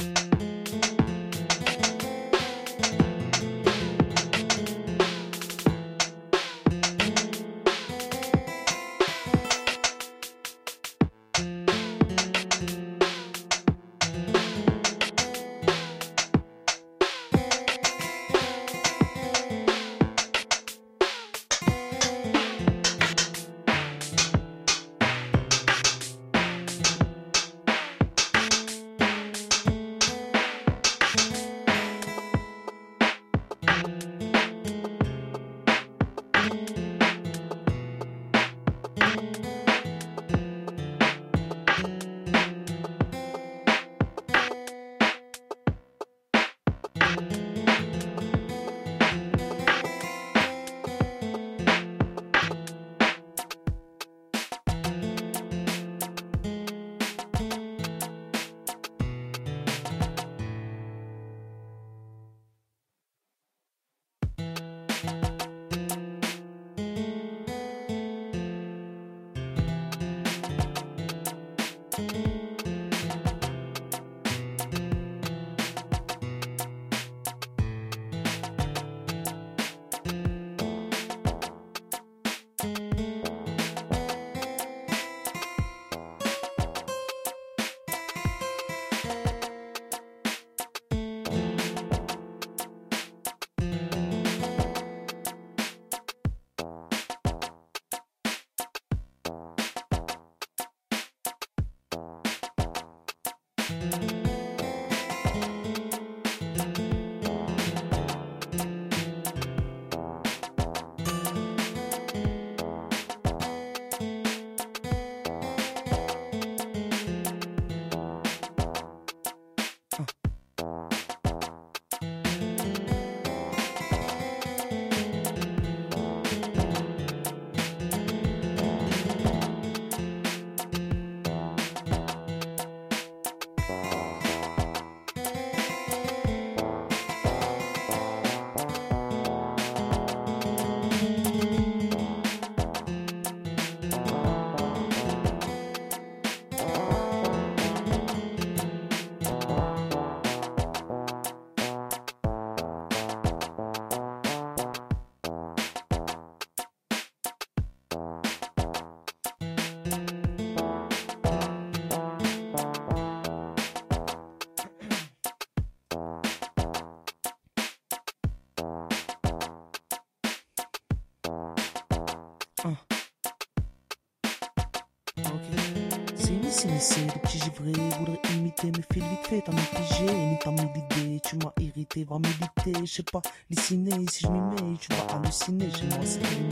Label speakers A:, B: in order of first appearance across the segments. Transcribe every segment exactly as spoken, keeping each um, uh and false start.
A: C'est nécessaire, des petits givrés, voudrais imiter, mais file vite fait, t'as mis pigé, ni t'as mis l'idée, tu m'as irrité, va méditer, je sais pas, les ciné, si je m'y mets, tu vas halluciner, chez moi c'est fini.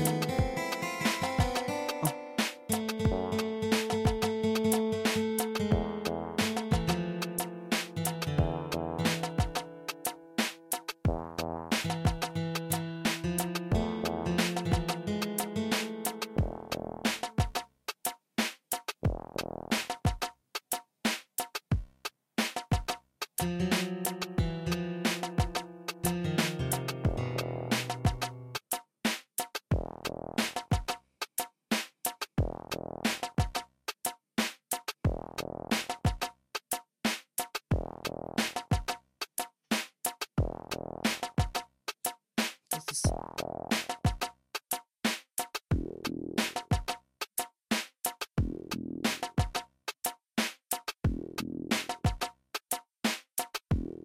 B: Thank you.